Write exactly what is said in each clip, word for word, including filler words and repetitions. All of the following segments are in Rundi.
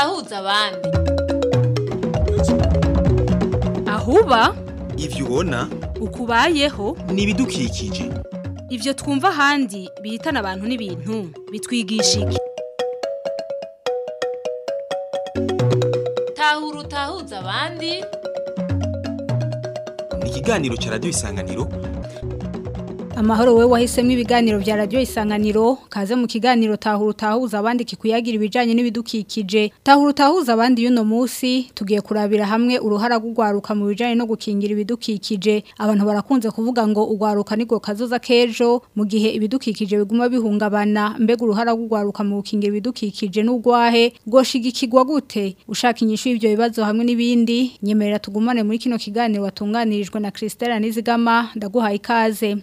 utahuza abandi. Ahuba ivyo ubona ukubayeho ni ibidukikije. Ivyo twumva handi bihitana abantu n'ibintu bitwigisha iki? Tahura utahuza abandi. Ni ikiganiro ca Radio Isanganiro. Amahoro wewe wahisemo ibiganiro vya Radio Isanganiro, kaze mu kiganiro Tahura utahuza abandi kikuyagira ibijanye n'ibidukikije. Tahura utahuza abandi yuno musi tugiye kurabira hamwe uruhara rw'ugwaruka mu bijanye no gukingira ibidukikije. Abantu barakunze kuvuga ngo ugwaruka nigo kazoza kejo, mu gihe ibidukikije biguma bihungabana. Mbega uruhara rw'ugwaruka mu gukingira ibidukikije n'ugwahe goshigikirwa gute? Ushaka inyishu y'ivyo bibazo hamwe n'ibindi, nyemerera tugumane muri kino kiganiro watunganirijwe na Christella Nizigama. Ndaguhaye ikaze.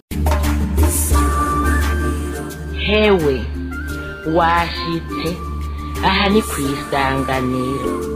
Hewe washitse aha ni kwisanganiro.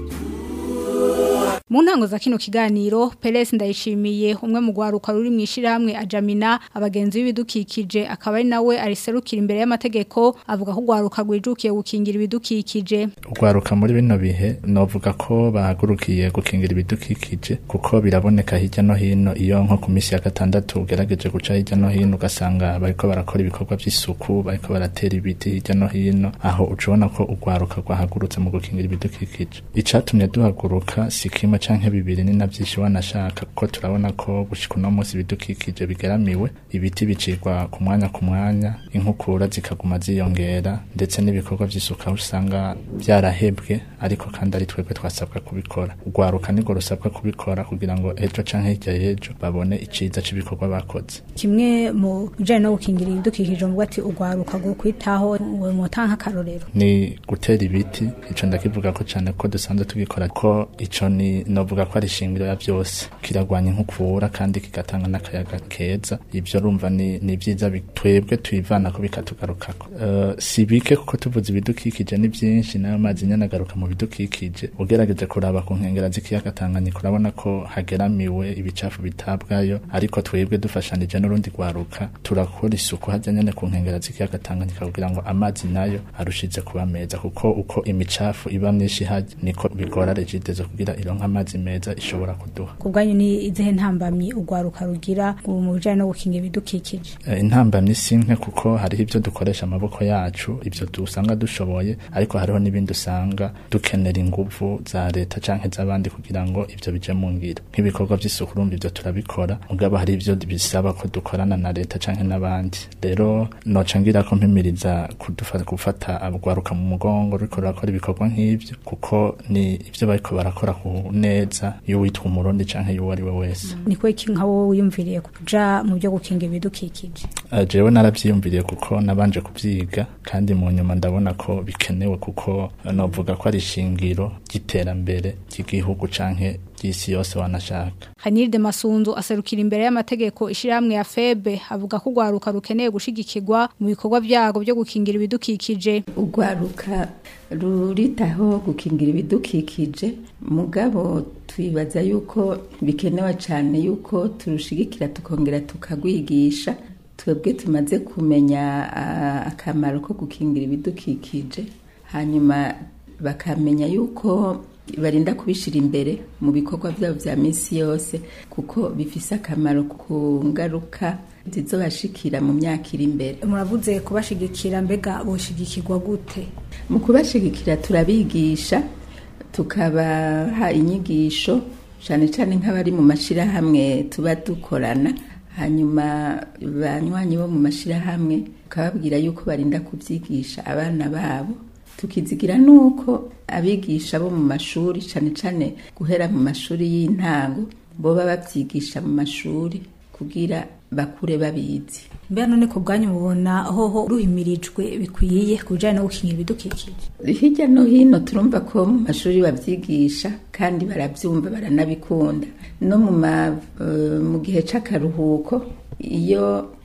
Mu ntango za kino kiganiro Peles Ndayishimiye umwe mu gwaruka ruri mwishirahamwe Ajamina abagenzi b'ibidukikije akaba ari nawe ariserukira imbere y'amategeko avuga ko gwaruka gwijukiye gukingira ibidukikije. Ugwaruka muri bino bihe novuga ko bahagurukiye gukingira ibidukikije kuko biraboneka hirya no hino iyo nko ku misi ya gatandatu ugerageje guca hirya no hino ugasanga bariko barakora ibikorwa by'isuku bariko baratera ibiti hirya no hino aho ucubona ko ugwaruka gwahagurutse mu gukingira ibidukikije. Icatumye duhaguruka sikima canke bibiri ni navyishi wanashaka kuko turabona ko gushika no munsi bidukikije bigeramiwe, ibiti bicirwa ku mwanya ku mwanya, inkukura zikaguma ziyongera ndetse n'ibikorwa vy'isuka usanga byarahebwe, ariko kandi ari twebwe twasabwa kubikora. Ugwaruka nigo rusabwa kubikora kugira ngo ejo canke hirya y'ejo babone iciza c'ibikorwa bakoze. Kimwe mu bijanye no gukingira ibidukikije mu bati ugwaruka go kwitaho we mutanka karorero ni gutera ibiti. Ico ndakivuga ko cane ko dusanzwe tugikora ko ico ni novuga ko ari shingiro ya byose, kiragwanya inkukura kandi kigatanga n'akayaga keza. Ivyo rumva ni ni byiza bitwebwe tuyivana ko bikatugarukako. Uh, sibike kuko tuvuze ibidukikije ni byinshi nayo mazi nyanagaruka mu bidukikije. Ugerageje kuraba ku nkengera z'ikiyaga Tanganyika urabona ko hageramiwe ibicafu bitabwayo, ariko twebwe dufashanije n'urundi gwaruka turakora isuku hajya nyene ku nkengera z'ikiyaga Tanganyika kugira ngo amazi nayo arushize kuba meza, kuko uko imicafu iba myinshi haje niko bigora Regidezo kugira ironka amazi meza ishobora kuduha. Kubwanyu ni izihe ntambamyi ugwaruka rugira mu bijanye no gukinga ibidukikije? E, intambamyi sinke kuko hari ivyo dukoresha amaboko yacu, ivyo dusanga dushoboye, ariko hariho n'ibindi usanga dukenera inguvu za leta canke z'abandi kugira ngo ivyo bije mu ngiro. Nk'ibikorwa by'isuku urumva ivyo turabikora, mugabo hari ivyo bisaba ko dukorana na leta canke n'abandi. Rero noca ngira ko mpimiriza kudufata gufata abugwaruka mu mugongo riko rakora ibikorwa nk'ivyo, kuko ni ivyo bariko barakora ku neza iyo witwa umurundi canke iyo ari we wese. Mm. Niko iki nka wowe wiyumviriye kuja mu byo gukinga ibidukikije? Uh, jewe naravyiyumviriye kuko nabanje kuvyiga kandi mu nyuma ndabona ko bikenewe, kuko uh, novuga ko ari shingiro giterambere cy'igihugu canke y'isi yose wanashaka. Hanilde Masunzu aserukira imbere y'amategeko ishiramwe ya Febe avuga ko ugwaruka rukeneye gushigikirwa mu bikorwa byago byo gukingira ibidukikije. Ugwaruka ruritaho gukingira ibidukikije, mugabo twibaza yuko bikenewe cyane yuko turushigikira tukongera tukagwigisha. Twebwe tumaze kumenya akamaro ko gukingira ibidukikije, hanyuma bakamenya yuko barinda kubishira imbere mu bikorwa byabo vya misi yose, kuko bifise akamaro ku ngaruka zizobashikira mu myaka iri imbere. Muravuze kubashigikira, mbega boshigikirwa gute? Mu kubashigikira turabigisha, tukabaha inyigisho cyane cyane nk'abari mu mashirahamwe tuba dukorana, hanyuma banywanyi bo mu mashirahamwe ukababwira yuko barinda kubyigisha abana babo. Tukizigira nuko abigisha bo mu mashuri cyane cyane guhera mu mashuri y'intango bo baba bavyigisha mu mashuri kugira bakure babizi. Mbere none ko bwanyu mubona hoho ruhimirijwe bikwiye kujana no gukingira ibidukikije? Hirya no hino turumva ko mu mashuri bavyigisha kandi baravyumva baranabikunda. No mu uh, mu gihe c'akaruhuko iyo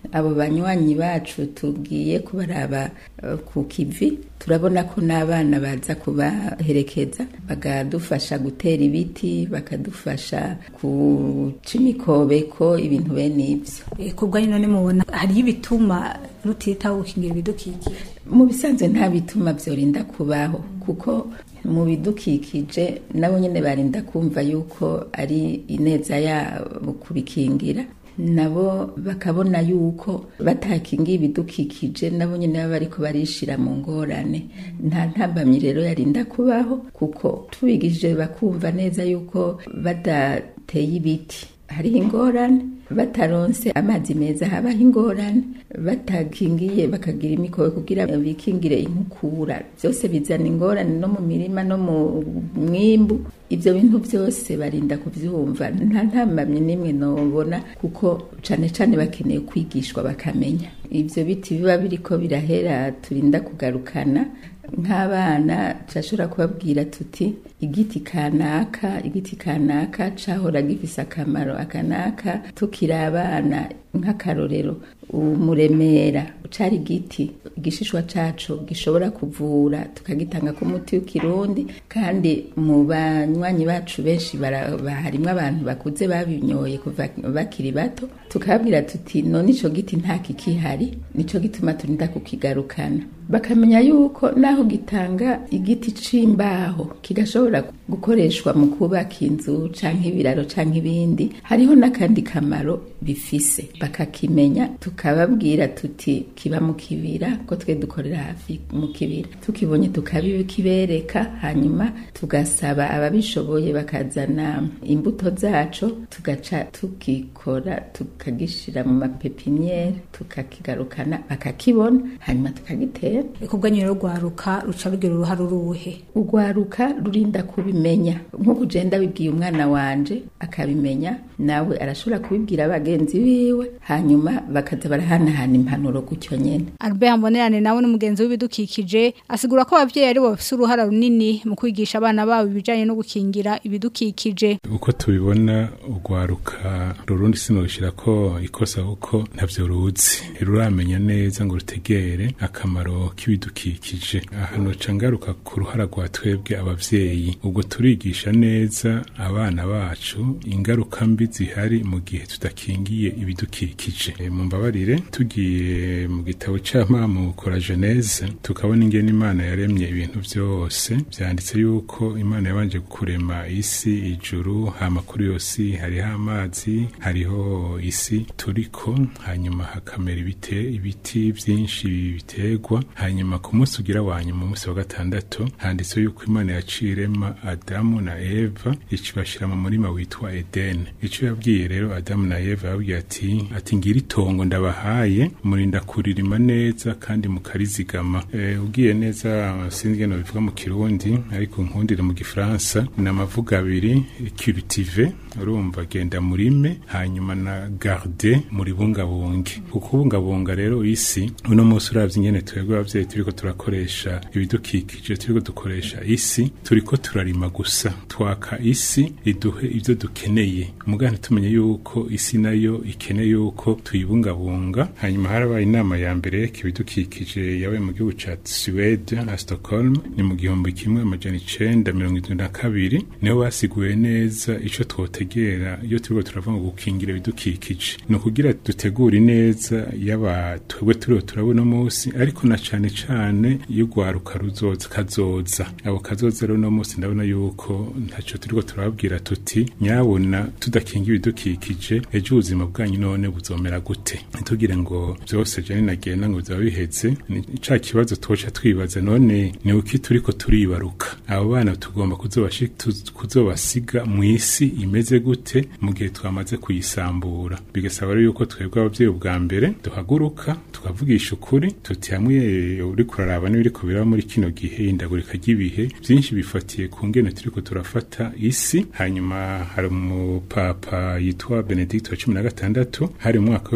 abo banywanyi bacu tugiye kubaraba uh, ku kivi turabona ko n'abana baza kubaherekeza bakadufasha gutera ibiti bakadufasha kuca imikobeko ibintu bene ivyo. E, kubwa none mubona hari ibituma rutitaho gukingira ibidukikije? Mu bisanzwe nta bituma vyorinda kubaho kuko mu bidukikije nabo nyene barinda kumva yuko ari ineza yabo kubikingira, nabo bakabona yuko batakingiye ibidukikije nabo nyene baba bariko barishira mu ngorane. Nta ntambamyi rero yarinda kubaho kuko tubigije bakumva neza yuko badateye ibiti hariho ingorane, bataronse amazi meza habaho ingorane, batakingiye bakagira imikobe kugira bikingire inkukura, byose bizana ingorane no mu mirima no mu mwimbu. Ibyo bintu byose barinda kuvyumva, nta ntambamye nimwe nobona kuko cane cane bakeneye kwigishwa bakamenya. Ibyo biti biba biriko birahera turinda kugarukana nk'abana turashobora kubabwira tuti igiti kanaka igiti kanaka cahora gifise akamaro akanaka. Tukiri abana nk'akarorero umuremera cari igiti igishishwa caco gishobora kuvura tukagitanga ku muti w'ikirundi, kandi mu banywanyi bacu benshi harimwo abantu bakuze babinyoye kuva bakiri bato, tukababwira tuti none ico giti nta kikihari, nico gituma turinda kukigarukana. Bakamenya yuko naho gitanga igiti c'imbaho kigashobora gukoreshwa mu kubaka inzu canke ibiraro canke ibindi, hariho n'akandi kamaro bifise bakakimenya. Tukababwira tuti kiba mu kibira ko twe dukorera hafi mu kibira, tukibonye tukabikibereka, hanyuma tugasaba ababishoboye bakazana imbuto zaco tugaca tukikora tukagishira mu mapepiniere tukakigarukana bakakibona hanyuma tukagitera. Ikubwa nyero rwaruka ruca rugira uruhara uruhe? Urwaruka rurinda kubimenya, nk'uko ugenda bibwiye umwana wanje akabimenya, nawe arashobora kubibwira abagenzi biwe, hanyuma bakaza barahanahana impanuro gutyo nyene. Albert Mbonerane nawe n'umugenzi w'ibidukikije asigura ko abavyeyi ari bo bafise uruhara runini mu kwigisha abana babo ibijanye no gukingira ibidukikije. Uko tubibona urwaruka rurundi sino gushira ko ikosa kuko ntavyo ruzi, ruramenya neza ngo rutegere akamaro k'ibidukikije. Hano cangaruka ku ruhara rwa twebwe abavyeyi, ubwo turigisha neza abana bacu ingaruka mbi zihari mu gihe tudakingiye ibidukikije. E, mu mbabarire tugiye mu gitabo c'amamu kora Genese tukabona ingene Imana yaremye ibintu byose, byanditse yuko Imana yabanje kurema isi ijuru, hama kuri yose hariho amazi, hariho isi turiko, hanyuma hakamera ibite ibiti byinshi biterwa, hanyuma ku munsi ugira wanyu mu munsi wa gatandatu handitse yuko Imana yacirema Adamu na Eva icibashira mu murima witwa Eden. Ico yabwiye rero Adamu na Eva yabwiye ati ati ngira itongo ndabahaye murinda kuririma neza kandi mukarizigama. E, ugiye neza sinzi no bivuga mu Kirundi ariko nkundire mu Gifaransa namavuga abiri, cultiver urumva genda murime, hanyuma na garder muri bungabunge. Ukubungabunga rero isi uno munsi uravye ingene twebwe abavyeyi turiko turakoresha ibidukikije, turiko dukoresha isi, turiko turarima gusa, twaka isi iduhe ivyo dukeneye, mugane tumenye yuko isi nayo ikeneye yuko tuyibungabunga. Hanyuma harabaye inama ya mbere kibidukikije yawe mu gihugu ca Sweden na Stockholm ni mu gihumbi kimwe amajana icenda mirongo itatu na kabiri, niho basiguye neza ico twotegera iyo turiko turavuga gukingira ibidukikije. No kugira dutegure neza yaba twebwe turiho turabona munsi, ariko na cane cane iyo gwaruka ruzoza kazoza. Abo kazoza rero no munsi ndabona yuko ntaco turiko turababwira tuti nyabona tudakingira ibidukikije ejo ubuzima bwanyu none buzomera gute. Tugire ngo byose jane nagenda ngo bizabiheze, ica kibazo twoca twibaza none ni uki turiko turibaruka. Abo bana tugomba kuzobashika kuzobasiga mu isi imeze gute mu gihe twamaze kuyisambura. Bigasaba rero yuko twebwe abavyeyi bwa mbere duhaguruka tukavugisha ukuri tuti hamwe uri kuraraba n'ibiri kubira muri kino gihe indagurika ry'ibihe byinshi bifatiye ku ngene turiko turafata isi. Hanyuma hari umupapa yitwa Benedicto wa cumi na gatandatu hari mu mwaka wa bibiri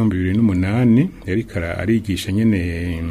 n'umunani yariko arigisha nyene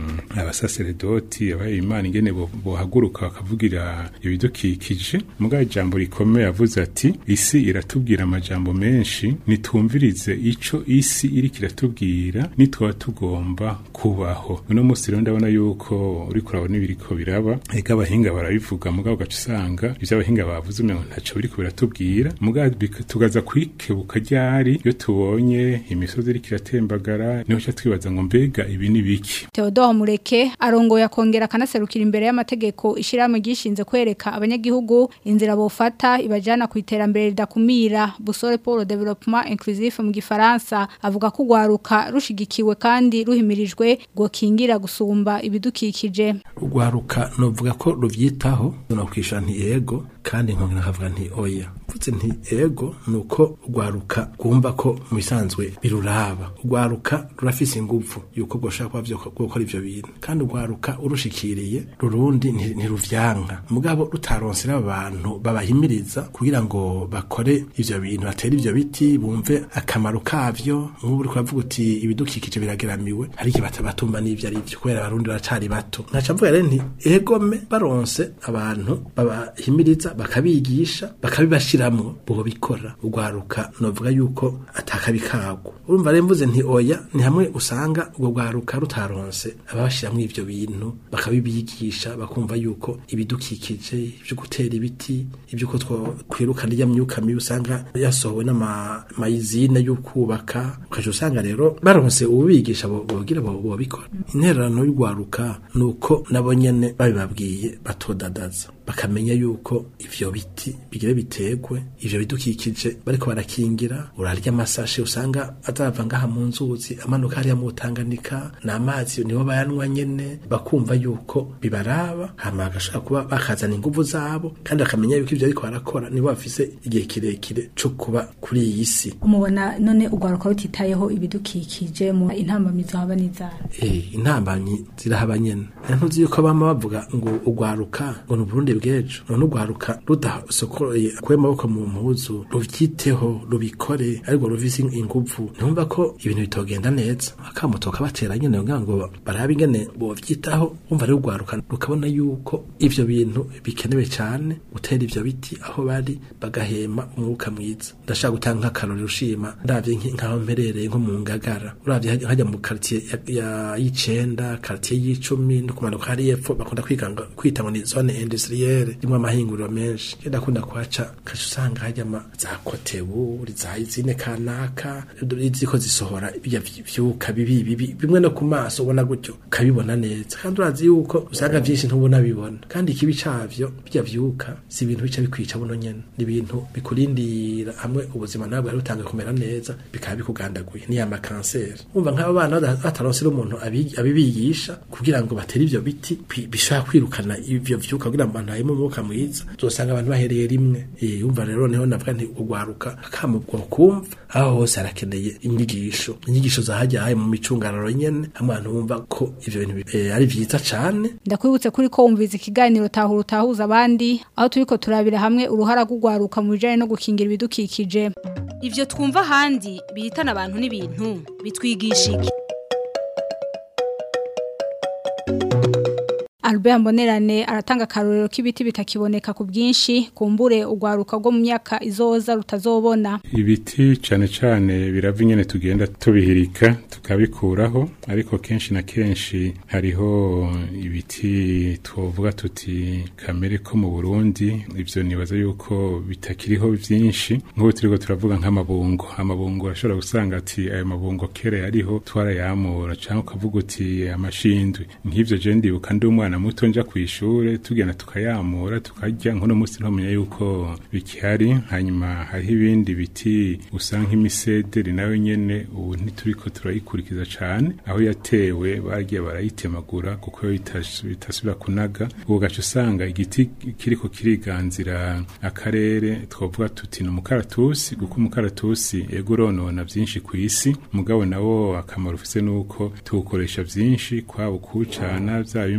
abasaseredoti abaye imana ingene bohaguruka bakavugira ibidukikije mugabo ijambo rikomeye yavuze ati isi iratubwira amajambo menshi nitumvirize ico isi iri kiratubwira nitwa tugomba kubaho uno musi rero ndabona yuko uri kurabona ibiriko biraba ega abahinga barabivuga mugabo gaca usanga ivyo abahinga bavuze umengo ntaco biriko biratubwira mugabo tugaza kwikebuka ryari iyo tubonye imisozi iri kiratembagara niho cyo twibaza ngo mbega ibi ni biki. Theodore Mureke arongoye akongera kanaserukira imbere y'amategeko ishiramwe gishinze kwereka abanyagihugu inzira bofata ibajana ku iterambere ridakumira Busole pour le développement inclusif mu gifaransa avuga ko ugwaruka rushigikiwe kandi ruhimirijwe gokingira gusumba ibidukikije. Ugwaruka novuga ko ruvyitaho no kwisha nti yego kandi nkongera kavuga nti oya mvuze nti ego nuko ugwaruka kumva ko mubisanzwe biruraba ugwaruka rurafise ingufu yuko goshaka kwa byo gukora ivyo bintu kandi ugwaruka urushikiriye rurundi ntiruvyanka mugabo rutaronsera abantu babahimiriza kugira ngo bakore ivyo bintu batera ivyo biti bumve akamaro kavyo nk'ubu uri kuvuga uti ibidukikije birageramiwe hari iki batabatumba n'ivyo ari byo kubera abarundi baracari bato naca mvuga rero nti egome baronse abantu babahimiriza bakabigisha bakabibashiramwo bo bikora ugwaruka novuga yuko atakabikago urumva rero mvuze nti oya ni hamwe usanga ubwo gwaruka rutaronse ababashiramwo ivyo bintu bakabibigisha bakumva yuko ibidukikije ivyo gutera ibiti ivyo ko twirukana rya myuka mibi usanga yasohowe n'ama mayizine y'ukubaka ukaje usanga rero baronse ubigisha bogira bo bikora intererano y'ugwaruka nuko nabo nyene babibabwiye batodadaza bakamenya yuko ivyo biti bigire bitegwe ivyo bidukikije bariko barakingira urarya amasashe usanga azava ngaha mu nzuzi amanuka hariya mu Tanganyika n'amazi nibo bayanwa nyene bakumva yuko bibaraba hama agashaka kuba bakazana inguvu zabo kandi akamenya yuko ivyo ariko barakora nibo bafise igihe kirekire cyo kuba kuri iyi si. Umubona none ugwaruka rutitayeho ibidukikije mu intambamizo haba nizara eh intambamyi zirahaba nyene ntuzi yuko bama bavuga ngo ugwaruka ngo n'Uburundi bwejo none ugwaruka rudasokoroye kwema boko mu mpuzu ruvyiteho rubikore ariko ruvise inguvu ntumva ko ibintu bitogenda neza akamutoka batera nyene ngo barabe ingene bo vyitaho umva rero ugwaruka rukabona yuko ivyo bintu bikenewe cyane gutera ivyo biti aho bari bagahema umwuka mwiza ndashaka gutanga akarori rushima ndavye nkaho mperereye nko mu Ngagara uravye hajya mu quartier ya y'icenda quartier y'icumi no kumanuka hari epfo bakunda kwiganga kwita ngo ni zone industrielle rimwe amahinguriro menshi ndakunda kwaca kashusanga hajya ma za kotebu za izine kanaka iziko zisohora ibya vyuka bibi bibi bimwe no ku maso ubona gutyo kabibona neza kandi urazi yuko usanga vyinshi ntubona bibona kandi ikibi cavyo bijya vyuka si ibintu bica bikwica buno nyene ni ibintu bikurindira hamwe ubuzima nabwo ari utanga kumera neza bikaba bikugandaguye ni ama cancer umva nk'aba bana bataronsera umuntu abibigisha kugira ngo batere ivyo biti bishaka kwirukana ivyo vyuka kugira ngo abantu hayemo umwuka mwiza zosanga abantu bahereye rimwe eh umva rero neho navuga nti ugwaruka akamubwo kumva aho hose arakeneye inyigisho inyigisho zahajya haye mu micungararo nyene abantu bumva ko ivyo bintu e, ari vyiza cane. Ndakwibutse kuri ko umviza ikiganiro tahura tahuza abandi aho turiko turabira hamwe uruhara rw'ugwaruka mu bijanye no gukingira ibidukikije. Ivyo twumva handi bihitana abantu n'ibintu bitwigisha iki? Albert Mbonerane aratanga karorero k'ibiti bitakiboneka ku bwinshi kumbure ugwaruka rwo mu myaka izoza rutazobona. Ibiti cyane cyane birava nyene tugenda tubihirika tukabikuraho ariko kenshi na kenshi hariho ibiti twovuga tuti kamere ko mu Burundi ivyo nibaza yuko bitakiriho byinshi nk'uko turiko turavuga nk'amabungo amabungo ashobora gusanga ati ayo mabungo kere yariho twarayamura cyangwa ukavuga uti amashindwe nk'ivyo je ndibuka ndi umwana muto nja kwishure tugenda tukayamura tukarya nkono musi ntomenya yuko bikihari hanyuma hariho ibindi biti usanga imisederi nayo nyene ubu ntituriko turayikurikiza cane aho yatewe bagiye barayitemagura kuko bitasubira kunaga ubu gace usanga igiti kiriko kiriganzira akarere twovuga tuti no mukaratusi kuko umukaratusi eguronona byinshi ku isi mugabo nawo akamaro ufise nuko tukoresha byinshi kwabo kucana byaba imbaho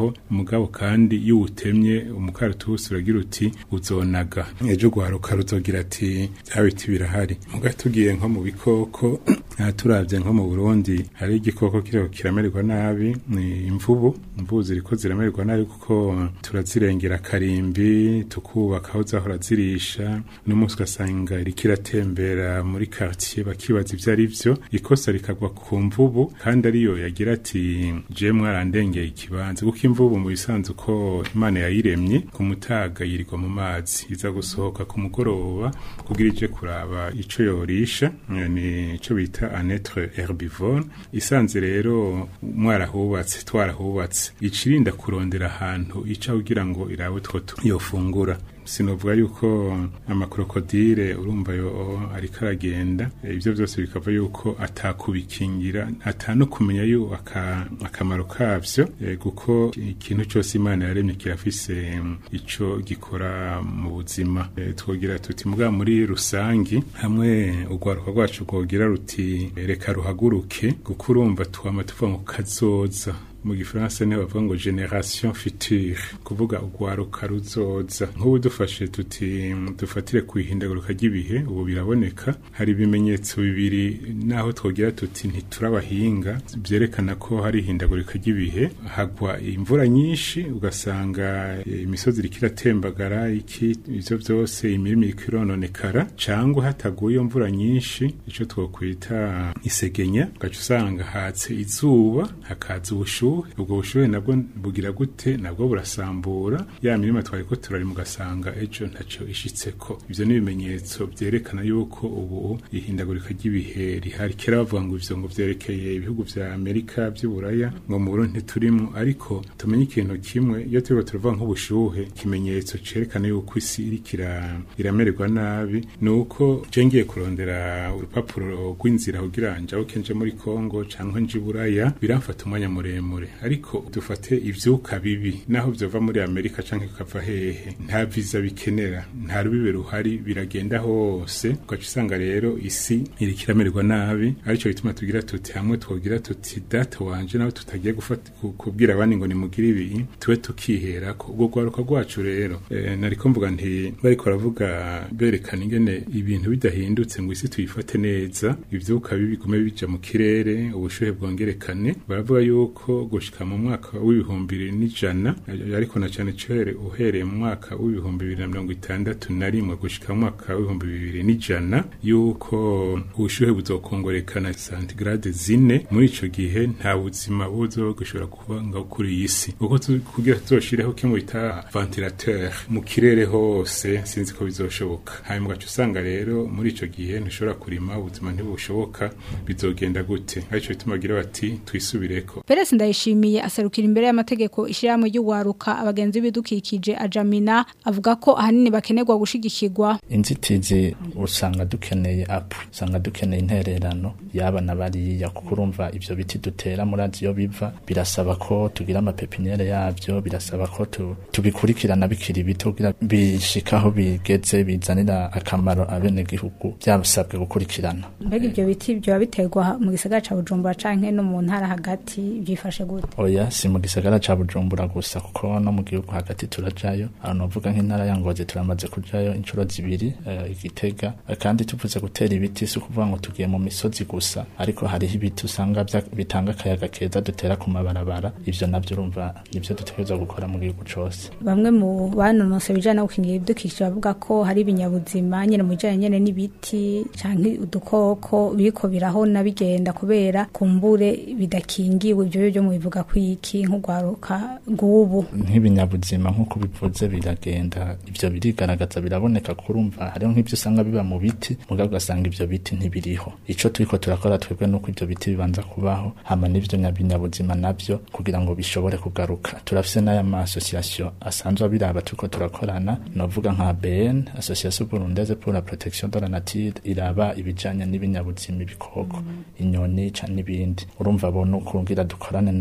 ko umugabo kandi iyo utemye umukaratusi uragira uti uzonaga ejo gwaruka ruzogira ati byabiti birahari mugatugiye nko mu bikoko turavye nko mu Burundi hari igikoko kiriho kiramererwa nabi ni imvubu imvubu ziriko ziramererwa nabi kuko turazirengera karimbi tukubaka aho zahora zirisha n'umunsi ugasanga iriko iratembera muri quartier bakibaza ivyo ari vyo ikosa rikagwa ku mvubu kandi ariyo yagira ati je mwarandengeye ikibanza kuko imvubu mu bisanzwe ko Imana yayiremye ku mutaga yirirwa mu mazi iza gusohoka ku mugoroba kugira ije kuraba ico yorisha ni ico bita un être herbivore isanze rero mwarahubatse twarahubatse icirinda kurondera ahantu ica kugira ngo irabe two yofungura sinovuga yuko amakrokodile urumva yo ariko aragenda ivyo byose bikava yuko atakubikingira atano kumenya yu akamaro kavyo kuko ikintu cyose Imana yaremye kirafise ico gikora mu buzima twogira tuti muga muri rusangi hamwe ugwaruka rwacu rwogira ruti reka ruhaguruke kuko urumva twama tuva mu kazoza mu gifaransa ne bavuga ngo generation future kuvuga ugwaruka ruzoza nk'ubu dufashe tuti dufatire kwihindagurika ry'ibihe ubu biraboneka hari ibimenyetso bibiri naho twogira tuti ntiturabahinga byerekana ko hari ihindagurika ry'ibihe hagwa imvura nyinshi ugasanga imisozi ikiratembagara iki ivyo byose imirimo ikirononekara cyangwa hataguye imvura nyinshi ico twokwita isegenya ugaca usanga hatse izuba hakaza ubushu ubwo bushuhe nabwo bugira gute nabwo burasambura ya mirima twari ko turari mu gasanga ejo ntaco ishitseko ivyo ni ibimenyetso byerekana yuko ubu ihindagurika ry'ibihe rihari kera bavuga ngo ivyo ngo vyerekeye ibihugu vya Amerika by'Uburaya ngo mu Burundi turimo ariko tumenye ikintu kimwe iyo turiko turavuga nk'ubushuhe kimenyetso cerekana yuko isi irikira iramererwa nabi nuko jengiye kurondera urupapuro rw'inzira kugira njaho kenje muri Kongo canke nje Buraya biramfata umwanya muremure ariko dufate ivyuka bibi naho byova muri Amerika canke kava hehe nta visa bikenera nta rubibe ruhari biragenda hose ugaca usanga rero isi irikiramererwa nabi arico bituma tugira tuti hamwe twogira tuti data wanje naho tutagiye gufata kubwira abandi ngo nimugire ibi tuwe tukihera ko ubwo gwaruka rwacu rero e, nariko mvuga nti bariko baravuga berekana ingene ibintu bidahindutse ngo isi tuyifate neza ivyuka bibi bigume bija mu kirere ubushuhe bwongerekane baravuga yuko gushika mu mwaka w'ibihumbi bibiri n'ijana ariko na cyane cyere uhereye mu mwaka w'ibihumbi bibiri na mirongo itandatu na rimwe gushika mu mwaka w'ibihumbi bibiri n'ijana yuko ubushuhe buzokongorekana centigrade zine muri ico gihe nta buzima buzo gushobora kuba nga kuri iyi si uko kugira tuzoshireho kimwe bita ventilateur mu kirere hose sinzi ko bizoshoboka hanyuma gacu usanga rero muri ico gihe ntushobora kurima ubuzima ntibushoboka bizogenda gute arico bituma bagira bati twisubireko Perez Ndayishimiye aserukira imbere y'amategeko ishiramwe ry'ugwaruka abagenzi bidukikije ajamina avuga ko ahanini bakenerwa gushigikirwa inzitizi usanga dukeneye apu usanga dukeneye intererano yaba nabariya kuko urumva ivyo biti dutera muri aziyo biva birasaba ko tugira amapepiniere yavyo birasaba ko tu, tubikurikirana bikiri bito kugira bishikaho bigeze bizanira akamaro abene gihugu byabasabwe gukurikirana mbega ivyo biti byo biterwa mu gisagara ca Bujumbura canke no mu ntara hagati byifashe gute oya si mu gisagara ca Bujumbura gusa kuko no mu gihugu hagati turajayo abantu bavuga nk'intara ya Ngozi turamaze kujayo incuro zibiri uh, igitega uh, kandi tuvuze gutera ibiti si kuvuga ngo tugiye mu misozi gusa ariko hariho ibiti usanga bitanga akayaga keza dutera ku mabarabara ivyo navyo urumva nivyo dutegerezwa gukora mu gihugu cose bamwe mu banonose bijana gukingira ibidukikije bavuga ko hari ibinyabuzima nyene mu bijanye nyene n'ibiti canke udukoko biriko birahona bigenda kubera kumbure bidakingiwe ivyo byo mu bivuga kwiki nk'ugwaruka ngubu nk'ibinyabuzima nk'uko bivuze biragenda ivyo birigaragaza biraboneka kurumva hariho nk'ivyo usanga biba mu biti mugabo ugasanga ivyo biti ntibiriho ico turiko turakora twebwe nuko ivyo biti bibanza kubaho hama n'ivyo nyabinyabuzima navyo kugira ngo bishobore kugaruka turafise n'aya ma association asanzwe abiraba turiko turakorana novuga nka B N Association Burundaise pour la protection de la nature iraba ibijanye n'ibinyabuzima ibikoko mm. inyoni ca n'ibindi urumva bo nuko ngira dukorane na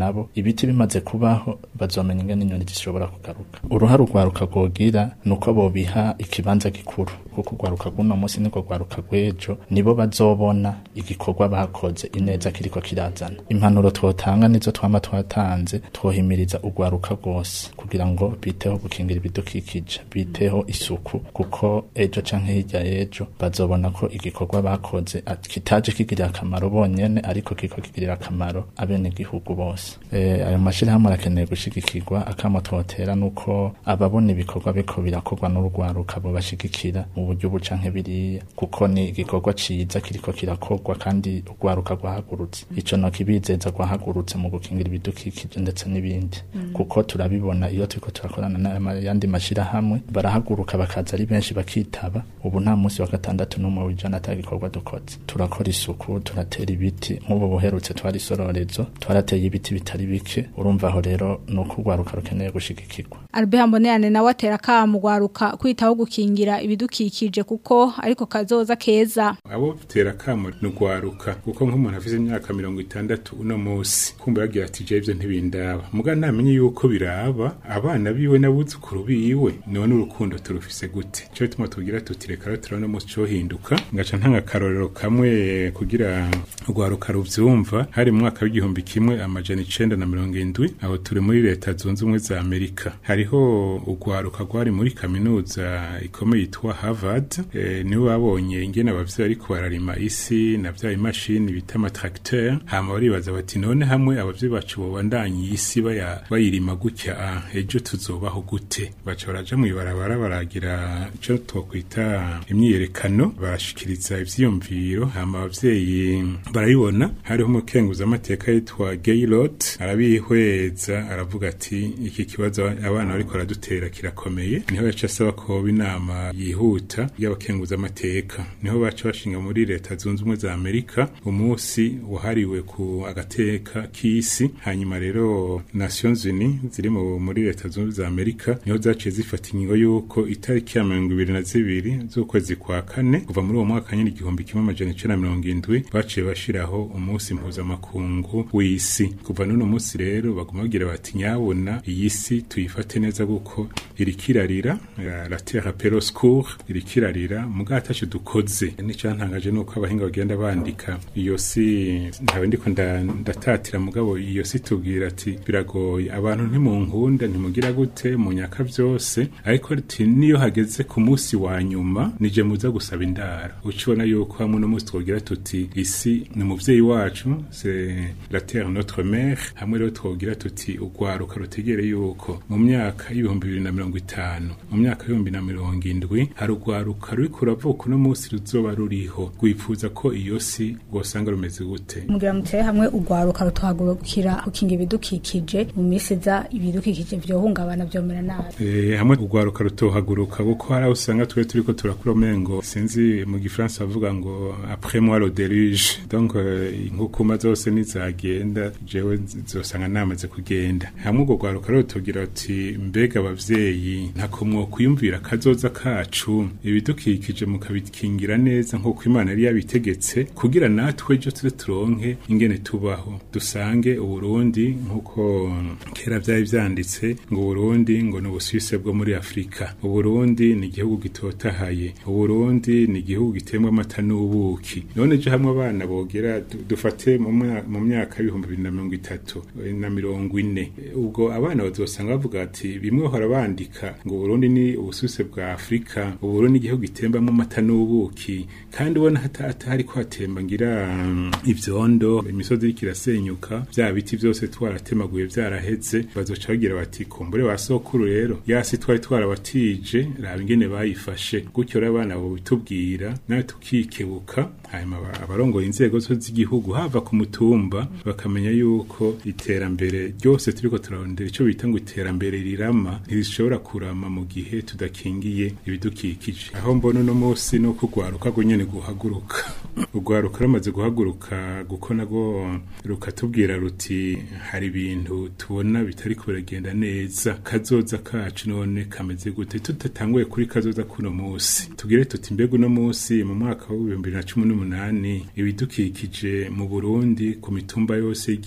iwabo ibiti bimaze kubaho bazomenya ingene inyoni zishobora kugaruka. Uruhara urwaruka rwogira nuko bobiha ikibanza gikuru kuko urwaruka rw'uno munsi niko rwaruka rw'ejo nibo bazobona igikorwa bakoze ineza kiriko kirazana. Impanuro twotanga nizo twama twatanze, twohimiriza urwaruka rwose kugira ngo biteho gukingira ibidukikije, biteho isuku kuko ejo canke hirya y'ejo bazobona ko igikorwa bakoze kitaje kigirira akamaro bonyene ariko kiko kigirira akamaro abene gihugu bose. Eh ayo mashirahamwe arakeneye gushigikirwa, akamo twotera nuko ababona ibikorwa biko birakorwa n'urwaruka bo bashigikira mu buryo bucanke biriya kuko ni igikorwa ciza kiriko kirakorwa kandi urwaruka rwahagurutse. Ico no kibizeza rwahagurutse mu gukingira ibidukikije ndetse n'ibindi mm. kuko turabibona iyo turiko turakorana n'ayandi mashirahamwe barahaguruka bakaza ari benshi bakitaba. Ubu nta munsi wa gatandatu no mu wijana atagikorwa dukoze, turakora isuku, turatera ibiti. Nk'ubu buherutse twari sororezo twarateye ibiti bitari bike. Urumva aho rero nuko urwaruka rukeneye gushigikirwa. Albert Mboneyane nawe atera kamo urwaruka kwitaho gukingira ibidukikije kuko ariko kazoza keza. Abo tera kamo n'urwaruka kuko nk'umuntu afite imyaka mirongo itandatu uno munsi kumbe yagira ati je ivyo ntibindaba, muga namenye yuko biraba abana biwe n'abuzukuru biwe. None urukundo turufise gute? Cyo tuma tugira tutireka turano munsi cyo hinduka. Ngaca ntanga karorero kamwe kugira urwaruka ruvyumva. Hari mu mwaka w'igihumbi kimwe amajana icenda na mirongo indwi aho turi muri leta zunze ubumwe za Amerika, hariho urwaruka rwari muri kaminuza ikomeye yitwa Harvard. E, niwe babonye ingene abavyeyi ariko bararima isi na vya imashini bita amatracteur, hama baribaza bati none hamwe abavyeyi bacu bobandanye isi baya bayirima gutya ah, ejo tuzobaho gute? Baca baraja mu ibarabara baragira ico twokwita imyiyerekano, barashikiriza ivyiyumviro, hama abavyeyi barayibona. Hariho umukenguza amateka yitwa Gaylord arabihweza aravuga ati iki kibazo abana bariko baradutera kirakomeye. Niho yaca asaba ko inama yihuta y'abakenguza amateka, niho baca bashinga muri leta zunze ubumwe za Amerika umunsi wahariwe ku agateka k'isi. Hanyuma rero Nations Unies ziri muri leta zunze ubumwe za Amerika niho zaciye zifata ingingo yuko itariki ya mirongo ibiri na zibiri z'ukwezi kwa kane kuva muri uwo mwaka nyine igihumbi kimwe amajana icenda na mirongo indwi baciye bashiraho umunsi mpuzamakungu w'isi. Kuva n'uno munsi rero baguma bagira bati nyabona iyi si tuyifate neza guko irikirarira, la terre appelle au secours, irikirarira mugatashe dukoze. Nicantangaje nuko abahinga bagenda bandika iyo si ntawe ndiko ndatatira mugabo iyo si tubwira ati biragoye abantu ntimunkunda ntimugira gute mu nyaka vyose, ariko ati niyo hageze ku munsi wa nyuma nije muza gusaba indaro. Ucibona yuko hamwe no munsi twogira tuti isi ni muvyeyi wacu, c'est la terre notre mère. Hamwe rero twogira tuti urwaruka rutegere yuko mu myaka y'ibihumbi bibiri na mirongo itanu mu myaka y'ibihumbi na mirongo indwi hari urwaruka ruri kuravuka uno munsi ruzoba ruriho rwifuza ko iyo si rwosanga rumeze gute. Mugira mutere hamwe urwaruka rutuhagurukira gukinga ibidukikije mu minsi za ibidukikije vyohungabana vyomera nabi. Eh hamwe urwaruka rutohaguruka kuko hari usanga twe turiko turakura mengo sinzi mu gifaransa bavuga ngo après moi le déluge, donc inkukuma zose nizagenda jewe zosanga namaze kugenda. Hamwe urwo rwaruka rero tugira ati mbega abavyeyi ntako mwo kuyumvira kazoza kacu ibidukikije mukabikingira neza nko Imana yari yabitegetse kugira natwe ejo tuze turonke ingene tubaho. Dusange uburundi nkuko kera vyari vyanditse ngo Burundi ngo no Busuwise bwo muri Afrika. Uburundi ni igihugu gitotahaye, Uburundi ni igihugu gitemwa amata n'ubuki. None je hamwe abana bogera dufate mu myaka y'ibihumbi bibiri na mirongo itatu na mirongo ine, ubwo abana bazosanga bavuga ati bimwe bahora bandika ngo Burundi ni Ubusuwise bwa Afrika, Uburundi igihugu gitembamwo amata n'ubuki, kandi ubona hatari kwatemba ngira um, ivyondo imisozi iriko irasenyuka, vya biti vyose twaratemaguye vyaraheze. Bazoca bagira bati kumbure wasokuru rero yasi twari twarabatije raba ingene bayifashe. Gutyo rero abana bo bitubwira nawe tukikebuka, hanyuma abarongoye inzego zo z'igihugu hava ku mutumba bakamenya yuko iterambere ryose turiko turarondera ico bita ngo iterambere rirama ntirishobora kurama mu gihe tudakingiye ibidukikije. Aho mbona no munsi no kugwaruka go nyene guhaguruka ugwaruka ramaze guhaguruka guko nago rukatubwira ruti hari ibintu tubona bitari kuragenda neza, kazoza kacu none kameze gute? Tutatanguye kuri kazoza kuno munsi tugire tuti mbego no munsi mu mwaka wa bibiri na cumi n'umunani ibidukikije mu Burundi ku mitumba yose y'igihugu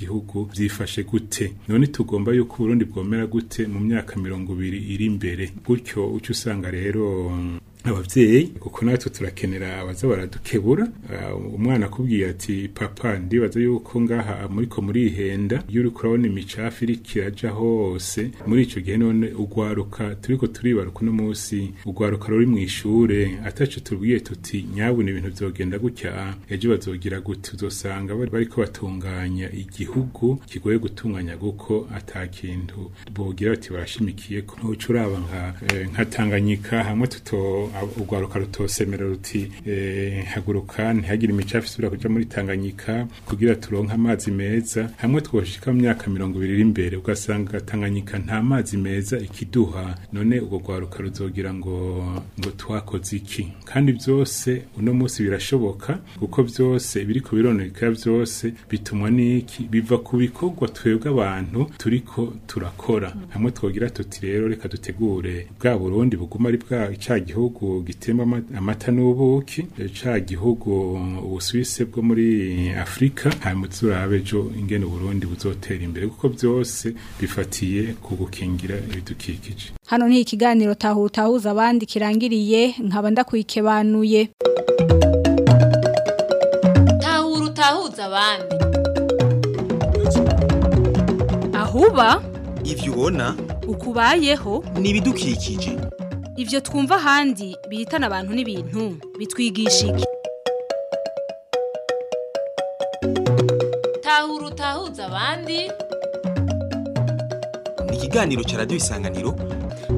ubu vyifashe gute none tugomba yuko Burundi bwomera gute mu myaka mirongo ibiri iri imbere gutyo uca usanga rero abavyeyi kuko natwe turakenera abaza baradukebura uh, umwana akubwiye ati papa ndibaza yuko ngaha muriko murihenda iyo uriko urabona imicafu iri kiraja hose muri ico gihe none ugwaruka turiko turibaruka uno musi ugwaruka ruri mw'ishure ataco tubwiye tuti nyabuna ibintu vyogenda gutya ejo bazogira gute uzosanga bari bariko batunganya igihugu kigoye gutunganya guko atakintu bogira bati barashimikiye ko ucuraba nka eh, nka Tanganyika hamwe tuto ugwaruka rutosemera ruti eh, haguruka ntihagira imicafu isubira kuja muri Tanganyika kugira turonka amazi meza hamwe twoshika mu myaka mirongo ibiri iri imbere ugasanga Tanganyika nta mazi meza ikiduha none ubwo gwaruka ruzogira ngo ngo twakoze iki kandi byose uno munsi birashoboka kuko byose biriko bironeka byose bitumwa niki biva ku bikorwa twebwe abantu turiko turakora hamwe twogira tuti rero reka dutegure bwa Burundi buguma ari bwa ica gihugu gitemba amata n'ubuki ca gihugu Ubusuwise bwo muri Afrika hamwe turabejo ingene Burundi buzotera imbere kuko byose bifatiye ku gukingira ibidukikije. Hano ni ikiganiro tahutahuza abandi kirangiriye nkaba ndakwikebanuye. Tahura utahuza abandi. Ahuba ivyo ubona ukubayeho ni ibidukikije. Ivyo twumva handi bihitana abantu n'ibintu bitwigisha iki? Tahura utahuza abandi. Ni ikiganiro ca Radio Isanganiro